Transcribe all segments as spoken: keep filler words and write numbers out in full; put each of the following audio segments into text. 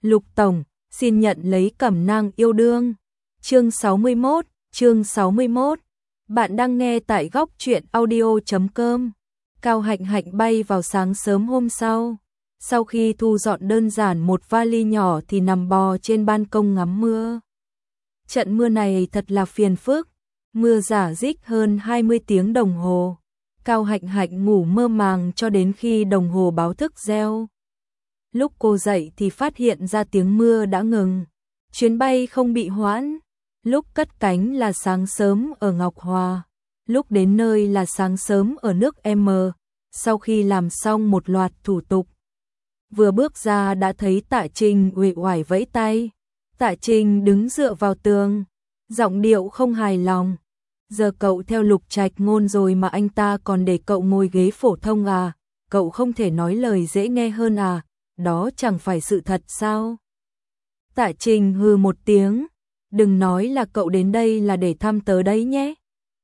Lục Tổng, xin nhận lấy cẩm nang yêu đương. Chương sáu mươi mốt, chương sáu mươi mốt. Bạn đang nghe tại góc truyện audio chấm com. Cao Hạnh Hạnh bay vào sáng sớm hôm sau. Sau khi thu dọn đơn giản một vali nhỏ thì nằm bò trên ban công ngắm mưa. Trận mưa này thật là phiền phức. Mưa rả rích hơn hai mươi tiếng đồng hồ. Cao Hạnh Hạnh ngủ mơ màng cho đến khi đồng hồ báo thức reo. Lúc cô dậy thì phát hiện ra tiếng mưa đã ngừng. Chuyến bay không bị hoãn. Lúc cất cánh là sáng sớm ở Ngọc Hòa. Lúc đến nơi là sáng sớm ở nước M. Sau khi làm xong một loạt thủ tục, vừa bước ra đã thấy Tạ Trình uể oải vẫy tay. Tạ Trình đứng dựa vào tường, giọng điệu không hài lòng. Giờ cậu theo Lục Trạch Ngôn rồi mà anh ta còn để cậu ngồi ghế phổ thông à? Cậu không thể nói lời dễ nghe hơn à? Đó chẳng phải sự thật sao? Tạ Trình hừ một tiếng. Đừng nói là cậu đến đây là để thăm tớ đấy nhé.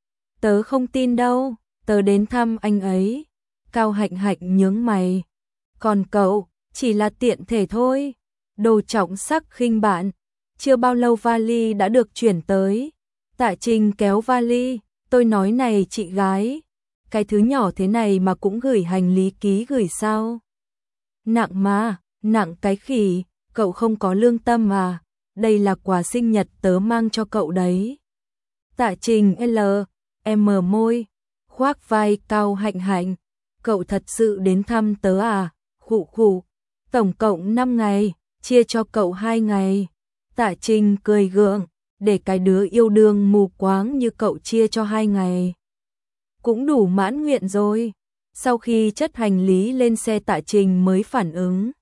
Tớ không tin đâu, tớ đến thăm anh ấy. Cao Hạnh Hạnh nhướng mày. Còn cậu, chỉ là tiện thể thôi. Đồ trọng sắc khinh bạn. Chưa bao lâu vali đã được chuyển tới. Tạ Trình kéo vali. Tôi nói này chị gái, cái thứ nhỏ thế này mà cũng gửi hành lý ký gửi sao? Nặng mà, nặng cái khỉ, cậu không có lương tâm à? Đây là quà sinh nhật tớ mang cho cậu đấy. Tạ Trình L, M môi, khoác vai Cao Hạnh Hạnh. Cậu thật sự đến thăm tớ à? Khụ khụ, tổng cộng năm ngày, chia cho cậu hai ngày. Tạ Trình cười gượng, để cái đứa yêu đương mù quáng như cậu chia cho hai ngày. Cũng đủ mãn nguyện rồi. Sau khi chất hành lý lên xe Tạ Trình mới phản ứng.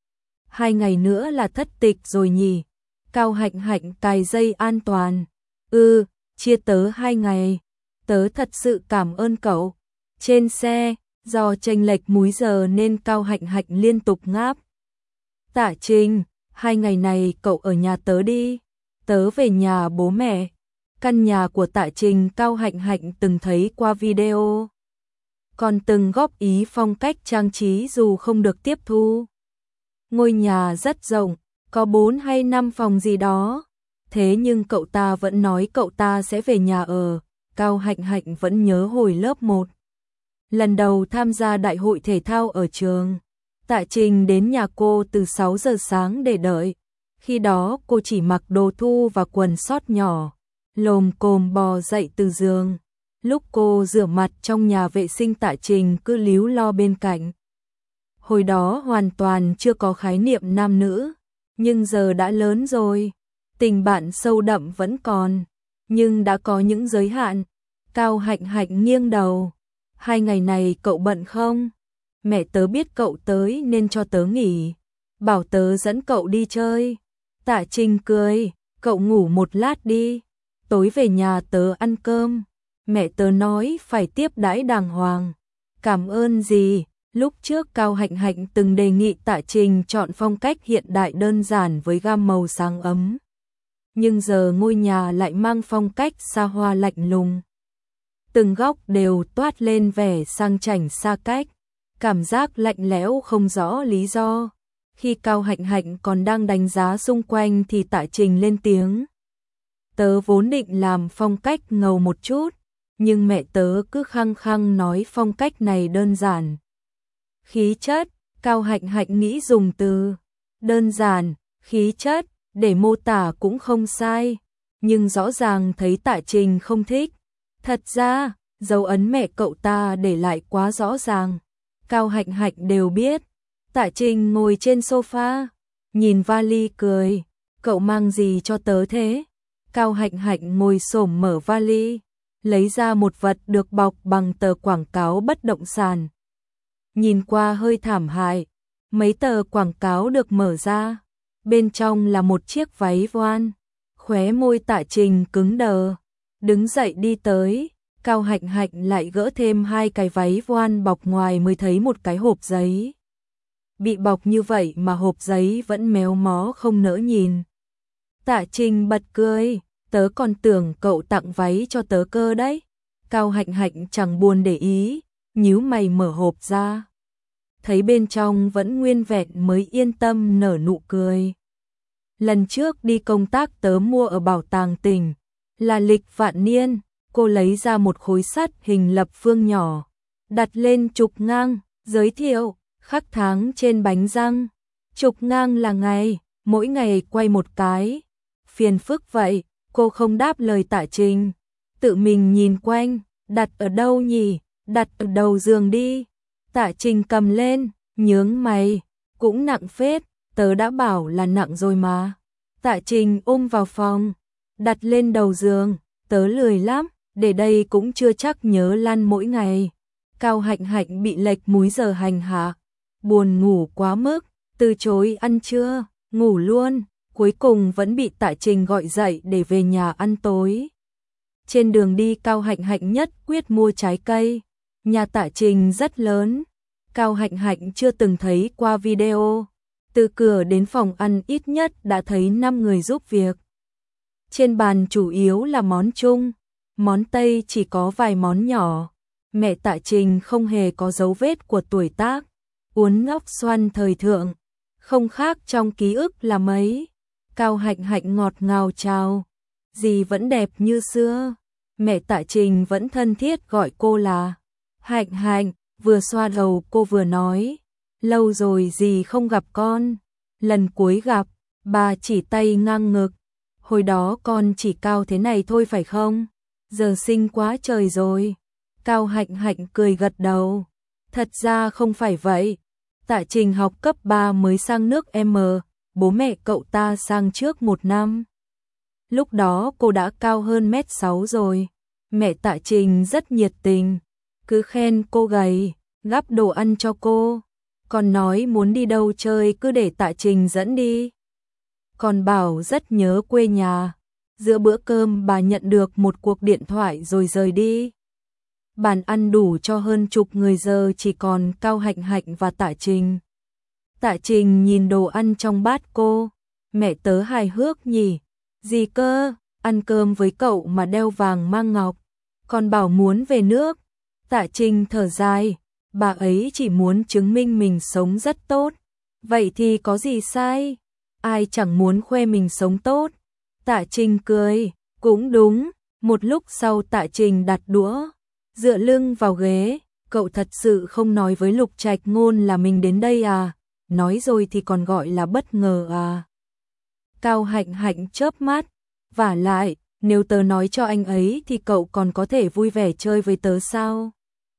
Hai ngày nữa là thất tịch rồi nhỉ? Cao Hạnh Hạnh cài dây an toàn. Ừ, chia tớ hai ngày. Tớ thật sự cảm ơn cậu. Trên xe, do chênh lệch múi giờ nên Cao Hạnh Hạnh liên tục ngáp. Tạ Trình, hai ngày này cậu ở nhà tớ đi. Tớ về nhà bố mẹ. Căn nhà của Tạ Trình Cao Hạnh Hạnh từng thấy qua video. Còn từng góp ý phong cách trang trí dù không được tiếp thu. Ngôi nhà rất rộng, có bốn hay năm phòng gì đó. Thế nhưng cậu ta vẫn nói cậu ta sẽ về nhà ở. Cao Hạnh Hạnh vẫn nhớ hồi lớp một. Lần đầu tham gia đại hội thể thao ở trường. Tạ Trình đến nhà cô từ sáu giờ sáng để đợi. Khi đó cô chỉ mặc đồ thu và quần sót nhỏ. Lồm cồm bò dậy từ giường. Lúc cô rửa mặt trong nhà vệ sinh Tạ Trình cứ líu lo bên cạnh. Hồi đó hoàn toàn chưa có khái niệm nam nữ. Nhưng giờ đã lớn rồi. Tình bạn sâu đậm vẫn còn. Nhưng đã có những giới hạn. Cao Hạnh Hạnh nghiêng đầu. Hai ngày này cậu bận không? Mẹ tớ biết cậu tới nên cho tớ nghỉ. Bảo tớ dẫn cậu đi chơi. Tạ Trình cười. Cậu ngủ một lát đi. Tối về nhà tớ ăn cơm. Mẹ tớ nói phải tiếp đãi đàng hoàng. Cảm ơn gì? Lúc trước Cao Hạnh Hạnh từng đề nghị Tạ Trình chọn phong cách hiện đại đơn giản với gam màu sáng ấm. Nhưng giờ ngôi nhà lại mang phong cách xa hoa lạnh lùng. Từng góc đều toát lên vẻ sang chảnh xa cách. Cảm giác lạnh lẽo không rõ lý do. Khi Cao Hạnh Hạnh còn đang đánh giá xung quanh thì Tạ Trình lên tiếng. Tớ vốn định làm phong cách ngầu một chút. Nhưng mẹ tớ cứ khăng khăng nói phong cách này đơn giản. Khí chất, Cao Hạnh Hạnh nghĩ dùng từ đơn giản, khí chất, để mô tả cũng không sai. Nhưng rõ ràng thấy Tạ Trình không thích. Thật ra, dấu ấn mẹ cậu ta để lại quá rõ ràng. Cao Hạnh Hạnh đều biết. Tạ Trình ngồi trên sofa, nhìn vali cười. Cậu mang gì cho tớ thế? Cao Hạnh Hạnh ngồi xổm mở vali, lấy ra một vật được bọc bằng tờ quảng cáo bất động sản. Nhìn qua hơi thảm hại, mấy tờ quảng cáo được mở ra. Bên trong là một chiếc váy voan. Khóe môi Tạ Trình cứng đờ. Đứng dậy đi tới, Cao Hạnh Hạnh lại gỡ thêm hai cái váy voan bọc ngoài mới thấy một cái hộp giấy. Bị bọc như vậy mà hộp giấy vẫn méo mó không nỡ nhìn. Tạ Trình bật cười, tớ còn tưởng cậu tặng váy cho tớ cơ đấy. Cao Hạnh Hạnh chẳng buồn để ý, nhíu mày mở hộp ra. Thấy bên trong vẫn nguyên vẹn mới yên tâm nở nụ cười. Lần trước đi công tác tớ mua ở bảo tàng tỉnh, là lịch vạn niên, cô lấy ra một khối sắt hình lập phương nhỏ, đặt lên trục ngang, giới thiệu, khắc tháng trên bánh răng. Trục ngang là ngày, mỗi ngày quay một cái. Phiền phức vậy, cô không đáp lời Tạ Trình. Tự mình nhìn quanh, đặt ở đâu nhỉ, đặt ở đầu giường đi. Tạ Trình cầm lên, nhướng mày, cũng nặng phết, tớ đã bảo là nặng rồi mà. Tạ Trình ôm vào phòng, đặt lên đầu giường, tớ lười lắm, để đây cũng chưa chắc nhớ lăn mỗi ngày. Cao Hạnh Hạnh bị lệch múi giờ hành hạ, buồn ngủ quá mức, từ chối ăn trưa, ngủ luôn, cuối cùng vẫn bị Tạ Trình gọi dậy để về nhà ăn tối. Trên đường đi Cao Hạnh Hạnh nhất quyết mua trái cây, nhà Tạ Trình rất lớn, Cao Hạnh Hạnh chưa từng thấy qua video, từ cửa đến phòng ăn ít nhất đã thấy năm người giúp việc. Trên bàn chủ yếu là món Trung, món Tây chỉ có vài món nhỏ. Mẹ Tạ Trình không hề có dấu vết của tuổi tác, uốn ngóc xoăn thời thượng, không khác trong ký ức là mấy. Cao Hạnh Hạnh ngọt ngào chào, dì vẫn đẹp như xưa. Mẹ Tạ Trình vẫn thân thiết gọi cô là Hạnh Hạnh, vừa xoa đầu cô vừa nói, lâu rồi dì không gặp con. Lần cuối gặp, bà chỉ tay ngang ngực, hồi đó con chỉ cao thế này thôi phải không? Giờ xinh quá trời rồi. Cao Hạnh Hạnh cười gật đầu. Thật ra không phải vậy. Tạ Trình học cấp ba mới sang nước M, bố mẹ cậu ta sang trước một năm. Lúc đó cô đã cao hơn mét sáu rồi. Mẹ Tạ Trình rất nhiệt tình, cứ khen cô gầy, gắp đồ ăn cho cô. Còn nói muốn đi đâu chơi cứ để Tạ Trình dẫn đi. Còn bảo rất nhớ quê nhà. Giữa bữa cơm bà nhận được một cuộc điện thoại rồi rời đi. Bàn ăn đủ cho hơn chục người giờ chỉ còn Cao Hạnh Hạnh và Tạ Trình. Tạ Trình nhìn đồ ăn trong bát cô. Mẹ tớ hài hước nhỉ. Gì cơ, ăn cơm với cậu mà đeo vàng mang ngọc. Còn bảo muốn về nước. Tạ Trình thở dài. Bà ấy chỉ muốn chứng minh mình sống rất tốt. Vậy thì có gì sai? Ai chẳng muốn khoe mình sống tốt. Tạ Trình cười. Cũng đúng. Một lúc sau Tạ Trình đặt đũa, dựa lưng vào ghế. Cậu thật sự không nói với Lục Trạch Ngôn là mình đến đây à? Nói rồi thì còn gọi là bất ngờ à? Cao Hạnh Hạnh chớp mắt. Vả lại, nếu tớ nói cho anh ấy thì cậu còn có thể vui vẻ chơi với tớ sao?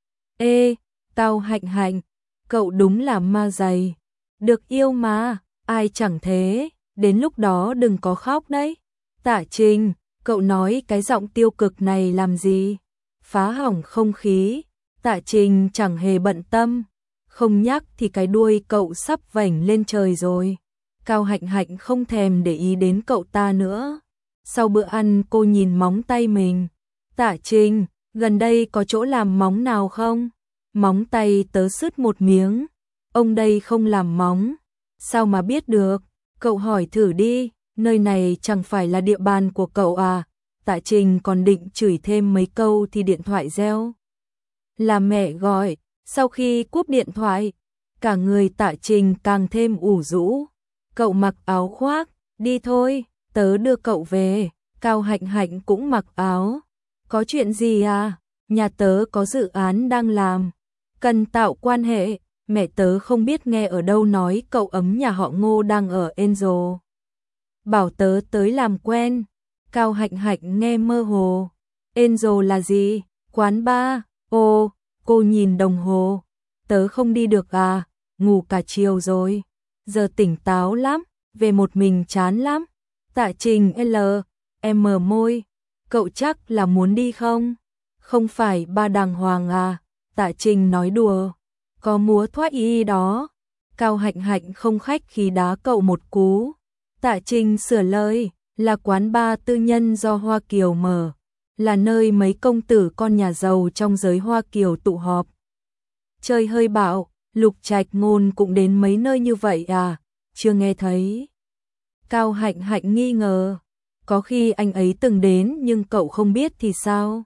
Ê, Cao Hạnh Hạnh, cậu đúng là ma dày. Được yêu mà, ai chẳng thế, đến lúc đó đừng có khóc đấy. Tạ Trình, cậu nói cái giọng tiêu cực này làm gì? Phá hỏng không khí. Tạ Trình chẳng hề bận tâm. Không nhắc thì cái đuôi cậu sắp vểnh lên trời rồi. Cao Hạnh Hạnh không thèm để ý đến cậu ta nữa. Sau bữa ăn cô nhìn móng tay mình. Tạ Trình, gần đây có chỗ làm móng nào không? Móng tay tớ sứt một miếng. Ông đây không làm móng. Sao mà biết được? Cậu hỏi thử đi, nơi này chẳng phải là địa bàn của cậu à? Tạ Trình còn định chửi thêm mấy câu thì điện thoại reo. Là mẹ gọi. Sau khi cúp điện thoại, cả người Tạ Trình càng thêm ủ rũ. Cậu mặc áo khoác, đi thôi, tớ đưa cậu về. Cao Hạnh Hạnh cũng mặc áo. Có chuyện gì à? Nhà tớ có dự án đang làm, cần tạo quan hệ. Mẹ tớ không biết nghe ở đâu nói cậu ấm nhà họ Ngô đang ở Angel. Bảo tớ tới làm quen. Cao Hạnh Hạnh nghe mơ hồ. Angel là gì? Quán bar. Ồ, cô nhìn đồng hồ. Tớ không đi được à? Ngủ cả chiều rồi. Giờ tỉnh táo lắm, về một mình chán lắm. Tạ Trình L, em mờ môi. Cậu chắc là muốn đi không? Không phải ba đàng hoàng à? Tạ Trình nói đùa. Có múa thoát y đó. Cao Hạnh Hạnh không khách khí đá cậu một cú. Tạ Trình sửa lời, là quán bar tư nhân do Hoa Kiều mở, là nơi mấy công tử con nhà giàu trong giới Hoa Kiều tụ họp. Chơi hơi bạo, Lục Trạch Ngôn cũng đến mấy nơi như vậy à? Chưa nghe thấy. Cao Hạnh Hạnh nghi ngờ. Có khi anh ấy từng đến nhưng cậu không biết thì sao?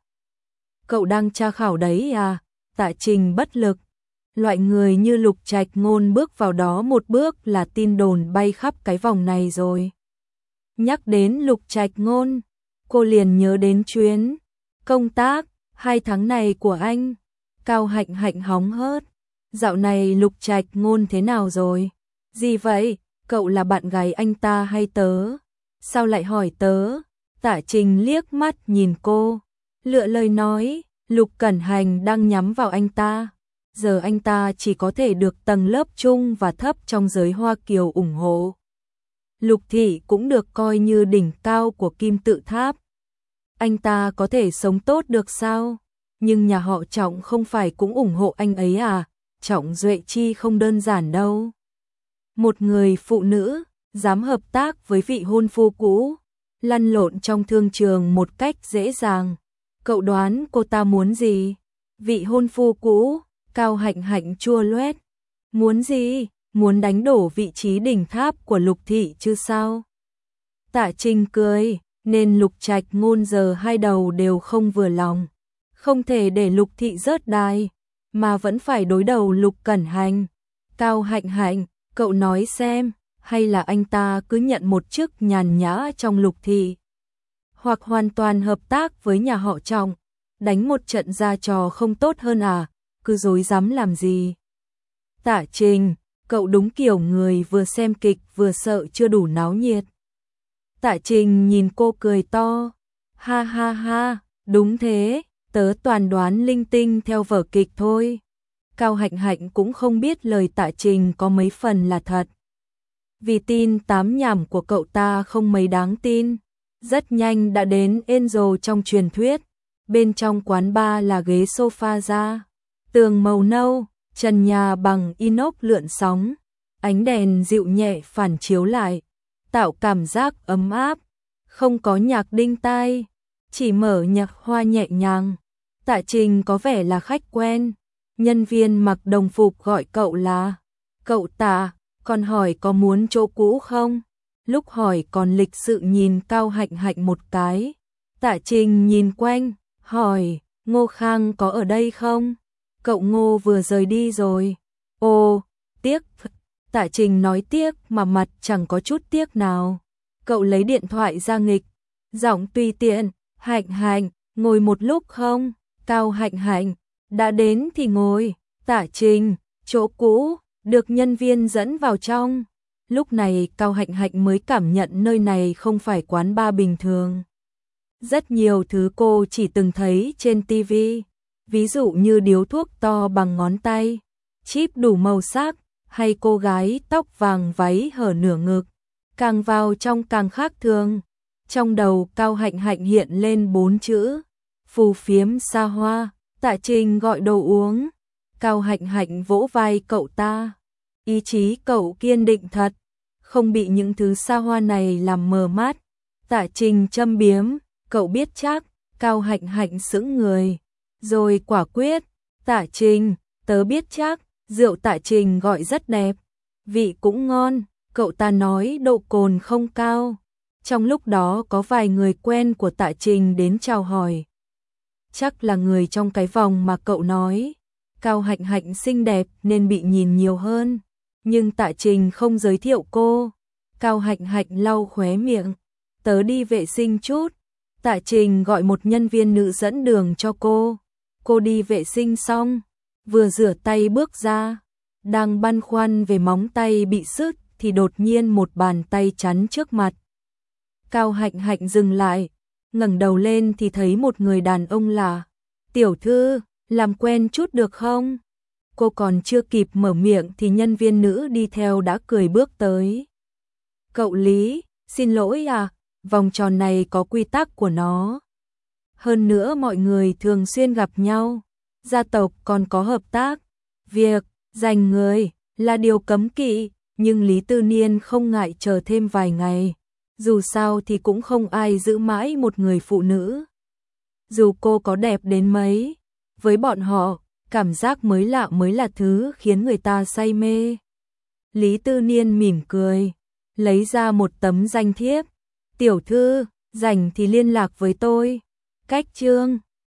Cậu đang tra khảo đấy à? Tạ Trình bất lực. Loại người như Lục Trạch Ngôn bước vào đó một bước là tin đồn bay khắp cái vòng này rồi. Nhắc đến Lục Trạch Ngôn, cô liền nhớ đến chuyến công tác hai tháng này của anh. Cao Hạnh Hạnh hóng hớt. Dạo này Lục Trạch Ngôn thế nào rồi? Gì vậy? Cậu là bạn gái anh ta hay tớ? Sao lại hỏi tớ? Tạ Trình liếc mắt nhìn cô, lựa lời nói, Lục Cẩn Hành đang nhắm vào anh ta. Giờ anh ta chỉ có thể được tầng lớp trung và thấp trong giới Hoa Kiều ủng hộ. Lục Thị cũng được coi như đỉnh cao của kim tự tháp. Anh ta có thể sống tốt được sao? Nhưng nhà họ Trọng không phải cũng ủng hộ anh ấy à? Trọng Duệ Chi không đơn giản đâu. Một người phụ nữ dám hợp tác với vị hôn phu cũ, lăn lộn trong thương trường một cách dễ dàng. Cậu đoán cô ta muốn gì? Vị hôn phu cũ, Cao Hạnh Hạnh chua loét. Muốn gì? Muốn đánh đổ vị trí đỉnh tháp của Lục Thị chứ sao? Tạ Trình cười, nên Lục Trạch Ngôn giờ hai đầu đều không vừa lòng. Không thể để Lục Thị rớt đài, mà vẫn phải đối đầu Lục Cẩn Hành. Cao Hạnh Hạnh, cậu nói xem, hay là anh ta cứ nhận một chức nhàn nhã trong Lục Thị, hoặc hoàn toàn hợp tác với nhà họ Trọng, đánh một trận ra trò không tốt hơn à? Cứ dối dám làm gì? Tạ Trình, cậu đúng kiểu người vừa xem kịch vừa sợ chưa đủ náo nhiệt. Tạ Trình nhìn cô cười to, ha ha ha, đúng thế, tớ toàn đoán linh tinh theo vở kịch thôi. Cao Hạnh Hạnh cũng không biết lời Tạ Trình có mấy phần là thật. Vì tin tám nhảm của cậu ta không mấy đáng tin, rất nhanh đã đến Angel trong truyền thuyết. Bên trong quán bar là ghế sofa da, tường màu nâu, trần nhà bằng inox lượn sóng, ánh đèn dịu nhẹ phản chiếu lại, tạo cảm giác ấm áp. Không có nhạc đinh tai, chỉ mở nhạc hoa nhẹ nhàng. Tạ Trình có vẻ là khách quen. Nhân viên mặc đồng phục gọi cậu là cậu Tạ, còn hỏi có muốn chỗ cũ không? Lúc hỏi còn lịch sự nhìn Cao Hạnh Hạnh một cái. Tạ Trình nhìn quanh, hỏi, Ngô Khang có ở đây không? Cậu Ngô vừa rời đi rồi. Ồ, tiếc. Tạ Trình nói tiếc mà mặt chẳng có chút tiếc nào. Cậu lấy điện thoại ra nghịch, giọng tùy tiện, Hạnh Hạnh, ngồi một lúc không? Cao Hạnh Hạnh, đã đến thì ngồi. Tạ Trình, chỗ cũ, được nhân viên dẫn vào trong. Lúc này Cao Hạnh Hạnh mới cảm nhận nơi này không phải quán bar bình thường. Rất nhiều thứ cô chỉ từng thấy trên ti vi, ví dụ như điếu thuốc to bằng ngón tay, chip đủ màu sắc, hay cô gái tóc vàng váy hở nửa ngực, càng vào trong càng khác thường. Trong đầu Cao Hạnh Hạnh hiện lên bốn chữ, phù phiếm xa hoa. Tạ Trình gọi đồ uống. Cao Hạnh Hạnh vỗ vai cậu ta, ý chí cậu kiên định thật, không bị những thứ xa hoa này làm mờ mắt. Tạ Trình châm biếm, cậu biết chắc. Cao Hạnh Hạnh sững người, rồi quả quyết, Tạ Trình, tớ biết chắc. Rượu Tạ Trình gọi rất đẹp, vị cũng ngon, cậu ta nói độ cồn không cao. Trong lúc đó có vài người quen của Tạ Trình đến chào hỏi. Chắc là người trong cái vòng mà cậu nói. Cao Hạnh Hạnh xinh đẹp nên bị nhìn nhiều hơn, nhưng Tạ Trình không giới thiệu cô. Cao Hạnh Hạnh lau khóe miệng, tớ đi vệ sinh chút. Tạ Trình gọi một nhân viên nữ dẫn đường cho cô. Cô đi vệ sinh xong, vừa rửa tay bước ra, đang băn khoăn về móng tay bị sứt thì đột nhiên một bàn tay chắn trước mặt. Cao Hạnh Hạnh dừng lại, ngẩng đầu lên thì thấy một người đàn ông lạ. Tiểu thư, làm quen chút được không? Cô còn chưa kịp mở miệng thì nhân viên nữ đi theo đã cười bước tới. Cậu Lý, xin lỗi à, vòng tròn này có quy tắc của nó. Hơn nữa mọi người thường xuyên gặp nhau, gia tộc còn có hợp tác. Việc giành người là điều cấm kỵ, nhưng Lý Tư Niên không ngại chờ thêm vài ngày. Dù sao thì cũng không ai giữ mãi một người phụ nữ. Dù cô có đẹp đến mấy, với bọn họ, cảm giác mới lạ mới là thứ khiến người ta say mê. Lý Tư Niên mỉm cười, lấy ra một tấm danh thiếp. Tiểu thư, rảnh thì liên lạc với tôi. Cách chương